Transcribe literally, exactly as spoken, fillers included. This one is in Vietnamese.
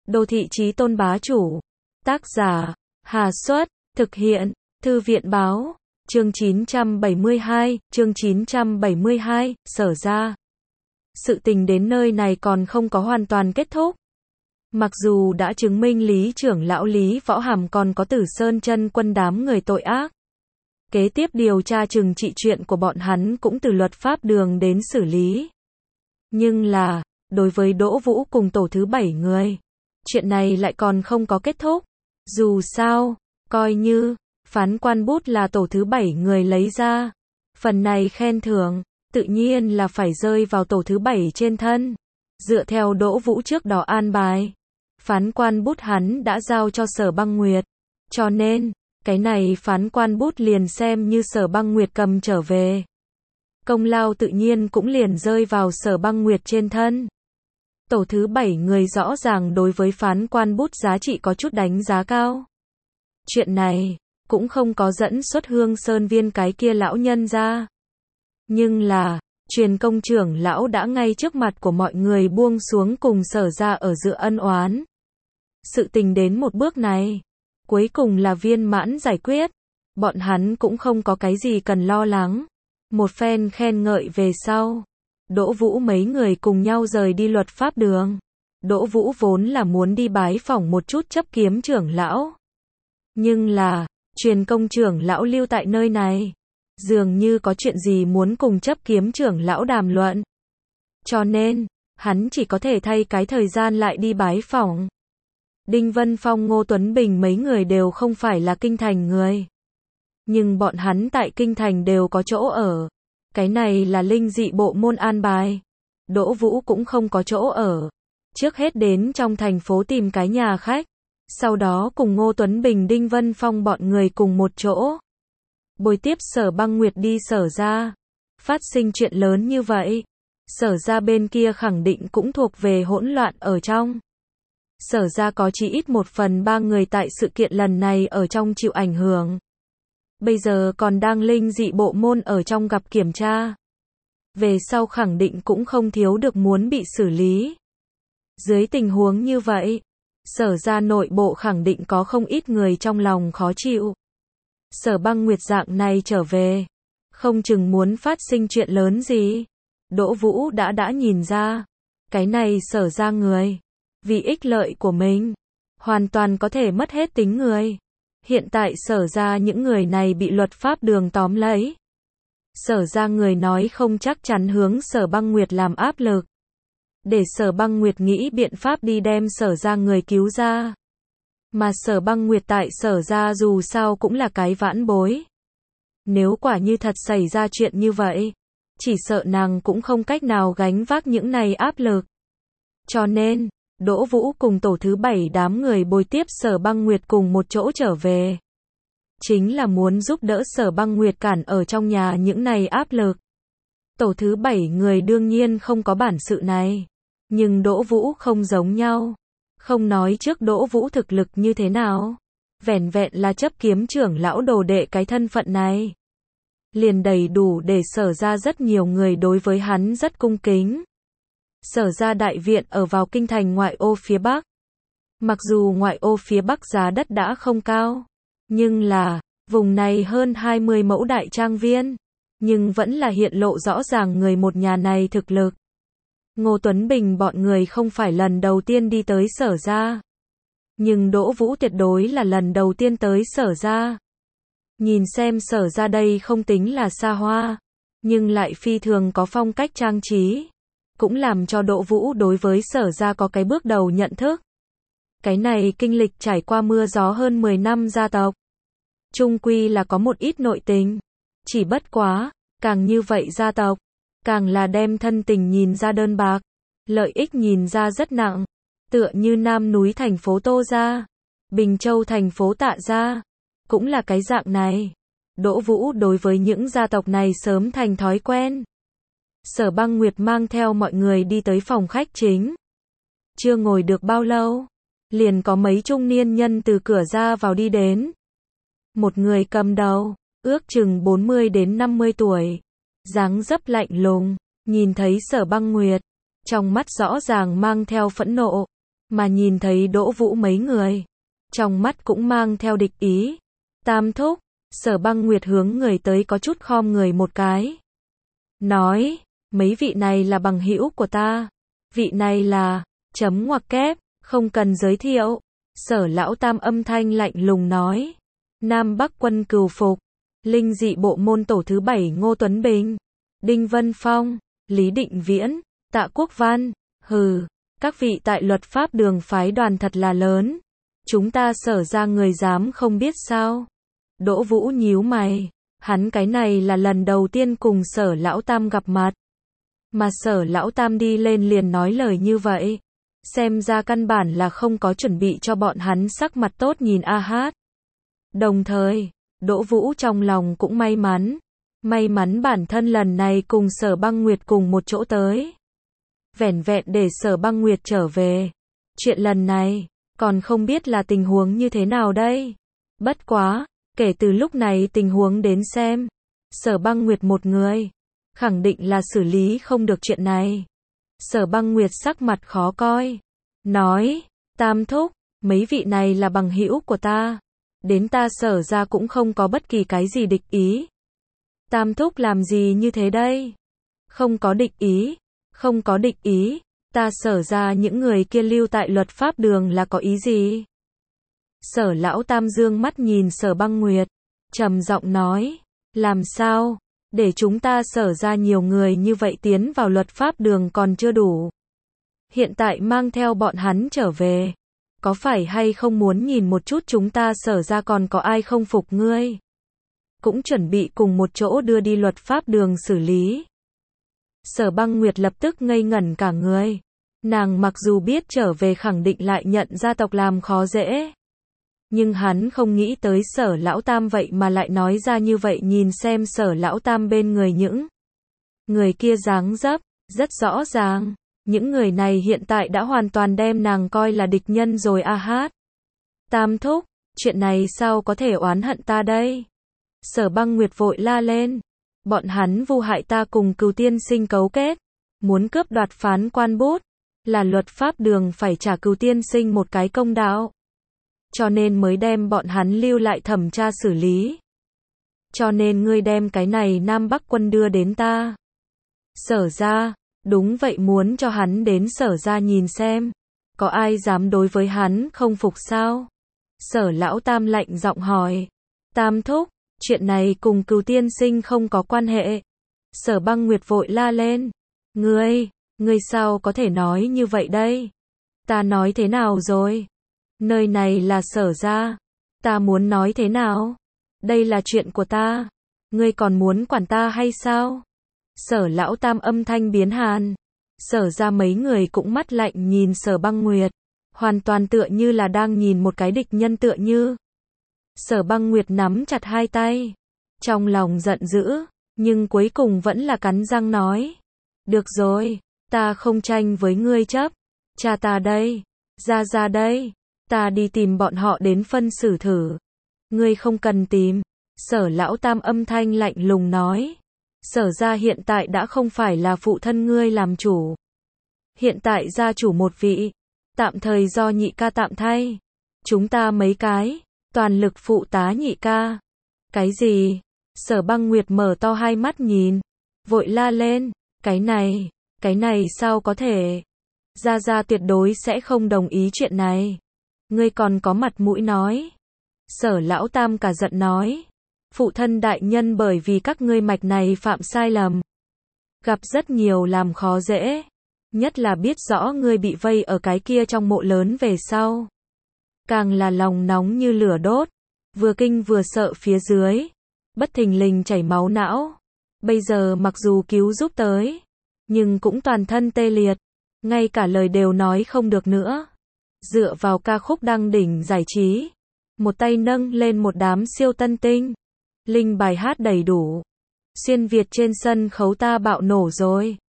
Đô thị chí tôn bá chủ. Tác giả, Hà Xuất, thực hiện, Thư viện Báo, chương chín trăm bảy mươi hai, chương chín trăm bảy mươi hai, Sở ra. Sự tình đến nơi này còn không có hoàn toàn kết thúc. Mặc dù đã chứng minh Lý trưởng lão Lý Võ Hàm còn có Tử Sơn chân quân đám người tội ác. Kế tiếp điều tra trừng trị chuyện của bọn hắn cũng từ luật pháp đường đến xử lý. Nhưng là, đối với Đỗ Vũ cùng tổ thứ bảy người, chuyện này lại còn không có kết thúc. Dù sao, coi như, phán quan bút là tổ thứ bảy người lấy ra. Phần này khen thưởng, tự nhiên là phải rơi vào tổ thứ bảy trên thân. Dựa theo Đỗ Vũ trước đó an bài, phán quan bút hắn đã giao cho Sở Băng Nguyệt. Cho nên, cái này phán quan bút liền xem như Sở Băng Nguyệt cầm trở về. Công lao tự nhiên cũng liền rơi vào Sở Băng Nguyệt trên thân. Tổ thứ bảy người rõ ràng đối với phán quan bút giá trị có chút đánh giá cao. Chuyện này, cũng không có dẫn xuất Hương Sơn Viên cái kia lão nhân ra. Nhưng là, truyền công trưởng lão đã ngay trước mặt của mọi người buông xuống cùng Sở ra ở giữa ân oán. Sự tình đến một bước này, cuối cùng là viên mãn giải quyết. Bọn hắn cũng không có cái gì cần lo lắng. Một phen khen ngợi về sau, Đỗ Vũ mấy người cùng nhau rời đi luật pháp đường. Đỗ Vũ vốn là muốn đi bái phỏng một chút chấp kiếm trưởng lão. Nhưng là, truyền công trưởng lão lưu tại nơi này. Dường như có chuyện gì muốn cùng chấp kiếm trưởng lão đàm luận. Cho nên, hắn chỉ có thể thay cái thời gian lại đi bái phỏng. Đinh Vân Phong, Ngô Tuấn Bình mấy người đều không phải là kinh thành người. Nhưng bọn hắn tại kinh thành đều có chỗ ở. Cái này là linh dị bộ môn an bài. Đỗ Vũ cũng không có chỗ ở. Trước hết đến trong thành phố tìm cái nhà khách. Sau đó cùng Ngô Tuấn Bình, Đinh Vân Phong bọn người cùng một chỗ. Bồi tiếp Sở Băng Nguyệt đi Sở ra. Phát sinh chuyện lớn như vậy. Sở ra bên kia khẳng định cũng thuộc về hỗn loạn ở trong. Sở ra có chỉ ít một phần ba người tại sự kiện lần này ở trong chịu ảnh hưởng. Bây giờ còn đang linh dị bộ môn ở trong gặp kiểm tra. Về sau khẳng định cũng không thiếu được muốn bị xử lý. Dưới tình huống như vậy, Sở ra nội bộ khẳng định có không ít người trong lòng khó chịu. Sở Băng Nguyệt dạng này trở về, không chừng muốn phát sinh chuyện lớn gì. Đỗ Vũ đã đã nhìn ra, cái này Sở ra người, vì ích lợi của mình, hoàn toàn có thể mất hết tính người. Hiện tại Sở ra những người này bị luật pháp đường tóm lấy. Sở ra người nói không chắc chắn hướng Sở Băng Nguyệt làm áp lực. Để Sở Băng Nguyệt nghĩ biện pháp đi đem Sở ra người cứu ra. Mà Sở Băng Nguyệt tại Sở ra dù sao cũng là cái vãn bối. Nếu quả như thật xảy ra chuyện như vậy, chỉ sợ nàng cũng không cách nào gánh vác những này áp lực. Cho nên, Đỗ Vũ cùng tổ thứ bảy đám người bồi tiếp Sở Băng Nguyệt cùng một chỗ trở về. Chính là muốn giúp đỡ Sở Băng Nguyệt cản ở trong nhà những này áp lực. Tổ thứ bảy người đương nhiên không có bản sự này. Nhưng Đỗ Vũ không giống nhau. Không nói trước Đỗ Vũ thực lực như thế nào. Vẻn vẹn là chấp kiếm trưởng lão đồ đệ cái thân phận này. Liền đầy đủ để Sở ra rất nhiều người đối với hắn rất cung kính. Sở ra đại viện ở vào kinh thành ngoại ô phía Bắc. Mặc dù ngoại ô phía Bắc giá đất đã không cao. Nhưng là, vùng này hơn hai mươi mẫu đại trang viên. Nhưng vẫn là hiện lộ rõ ràng người một nhà này thực lực. Ngô Tuấn Bình bọn người không phải lần đầu tiên đi tới Sở ra. Nhưng Đỗ Vũ tuyệt đối là lần đầu tiên tới Sở ra. Nhìn xem Sở ra đây không tính là xa hoa. Nhưng lại phi thường có phong cách trang trí. Cũng làm cho Đỗ Vũ đối với Sở ra có cái bước đầu nhận thức. Cái này kinh lịch trải qua mưa gió hơn mười năm gia tộc. Chung quy là có một ít nội tình. Chỉ bất quá, càng như vậy gia tộc, càng là đem thân tình nhìn ra đơn bạc, lợi ích nhìn ra rất nặng. Tựa như Nam núi thành phố Tô gia, Bình Châu thành phố Tạ gia, cũng là cái dạng này. Đỗ Vũ đối với những gia tộc này sớm thành thói quen. Sở Băng Nguyệt mang theo mọi người đi tới phòng khách chính. Chưa ngồi được bao lâu, liền có mấy trung niên nhân từ cửa ra vào đi đến. Một người cầm đầu, ước chừng bốn mươi đến năm mươi tuổi, dáng dấp lạnh lùng, nhìn thấy Sở Băng Nguyệt, trong mắt rõ ràng mang theo phẫn nộ. mà nhìn thấy Đỗ Vũ mấy người, trong mắt cũng mang theo địch ý. Tam thúc, Sở Băng Nguyệt hướng người tới có chút khom người một cái. Nói, mấy vị này là bằng hữu của ta. Vị này là, chấm ngoặc kép, không cần giới thiệu. Sở Lão Tam âm thanh lạnh lùng nói. Nam Bắc Quân Cừu Phục, Linh Dị Bộ môn tổ thứ bảy Ngô Tuấn Bình, Đinh Vân Phong, Lý Định Viễn, Tạ Quốc Văn. Hừ, các vị tại luật pháp đường phái đoàn thật là lớn. Chúng ta Sở ra người dám không biết sao? Đỗ Vũ nhíu mày, hắn cái này là lần đầu tiên cùng Sở Lão Tam gặp mặt. Mà Sở Lão Tam đi lên liền nói lời như vậy. Xem ra căn bản là không có chuẩn bị cho bọn hắn sắc mặt tốt nhìn a hát. Đồng thời, Đỗ Vũ trong lòng cũng may mắn. May mắn bản thân lần này cùng Sở Băng Nguyệt cùng một chỗ tới. Vẻn vẹn để Sở Băng Nguyệt trở về. Chuyện lần này, còn không biết là tình huống như thế nào đây. Bất quá, kể từ lúc này tình huống đến xem. Sở Băng Nguyệt một người, khẳng định là xử lý không được chuyện này. Sở Băng Nguyệt sắc mặt khó coi. Nói, Tam thúc, mấy vị này là bằng hữu của ta. Đến ta Sở ra cũng không có bất kỳ cái gì địch ý. Tam thúc làm gì như thế đây? Không có địch ý, không có địch ý. Ta Sở ra những người kia lưu tại luật pháp đường là có ý gì? Sở Lão Tam dương mắt nhìn Sở Băng Nguyệt, trầm giọng nói, làm sao? Để chúng ta Sở ra nhiều người như vậy tiến vào luật pháp đường còn chưa đủ. Hiện tại mang theo bọn hắn trở về. Có phải hay không muốn nhìn một chút chúng ta Sở ra còn có ai không phục ngươi? Cũng chuẩn bị cùng một chỗ đưa đi luật pháp đường xử lý. Sở Băng Nguyệt lập tức ngây ngẩn cả người. Nàng mặc dù biết trở về khẳng định lại nhận gia tộc làm khó dễ. Nhưng hắn không nghĩ tới Sở Lão Tam vậy mà lại nói ra như vậy, nhìn xem Sở Lão Tam bên người những người kia dáng dấp, rất rõ ràng. Những người này hiện tại đã hoàn toàn đem nàng coi là địch nhân rồi a hát. Tam thúc, chuyện này sao có thể oán hận ta đây? Sở Băng Nguyệt vội la lên. Bọn hắn vu hại ta cùng Cừu tiên sinh cấu kết. Muốn cướp đoạt phán quan bút. Là luật pháp đường phải trả Cừu tiên sinh một cái công đạo. Cho nên mới đem bọn hắn lưu lại thẩm tra xử lý. Cho nên ngươi đem cái này Nam Bắc Quân đưa đến ta. Sở ra, đúng vậy, muốn cho hắn đến Sở ra nhìn xem. Có ai dám đối với hắn không phục sao? Sở Lão Tam lạnh giọng hỏi. Tam thúc, chuyện này cùng Cừu tiên sinh không có quan hệ. Sở Băng Nguyệt vội la lên. Ngươi, ngươi sao có thể nói như vậy đây? Ta nói thế nào rồi? Nơi này là Sở ra. Ta muốn nói thế nào? Đây là chuyện của ta. Ngươi còn muốn quản ta hay sao? Sở Lão Tam âm thanh biến hàn. Sở ra mấy người cũng mắt lạnh nhìn Sở Băng Nguyệt. Hoàn toàn tựa như là đang nhìn một cái địch nhân tựa như. Sở Băng Nguyệt nắm chặt hai tay. Trong lòng giận dữ. Nhưng cuối cùng vẫn là cắn răng nói. Được rồi. Ta không tranh với ngươi chấp. Cha ta đây. Ra ra đây. Ta đi tìm bọn họ đến phân xử thử. Ngươi không cần tìm. Sở Lão Tam âm thanh lạnh lùng nói. Sở ra hiện tại đã không phải là phụ thân ngươi làm chủ. Hiện tại gia chủ một vị. Tạm thời do nhị ca tạm thay. Chúng ta mấy cái. Toàn lực phụ tá nhị ca. Cái gì? Sở Băng Nguyệt mở to hai mắt nhìn. Vội la lên. Cái này. Cái này sao có thể? Gia Gia tuyệt đối sẽ không đồng ý chuyện này. Ngươi còn có mặt mũi nói. Sở Lão Tam cả giận nói. Phụ thân đại nhân bởi vì các ngươi mạch này phạm sai lầm. Gặp rất nhiều làm khó dễ. Nhất là biết rõ ngươi bị vây ở cái kia trong mộ lớn về sau. Càng là lòng nóng như lửa đốt. Vừa kinh vừa sợ phía dưới. Bất thình lình chảy máu não. Bây giờ mặc dù cứu giúp tới. Nhưng cũng toàn thân tê liệt. Ngay cả lời đều nói không được nữa. Dựa vào ca khúc đăng đỉnh giải trí. Một tay nâng lên một đám siêu tân tinh. Linh bài hát đầy đủ. Xuyên Việt trên sân khấu ta bạo nổ rồi.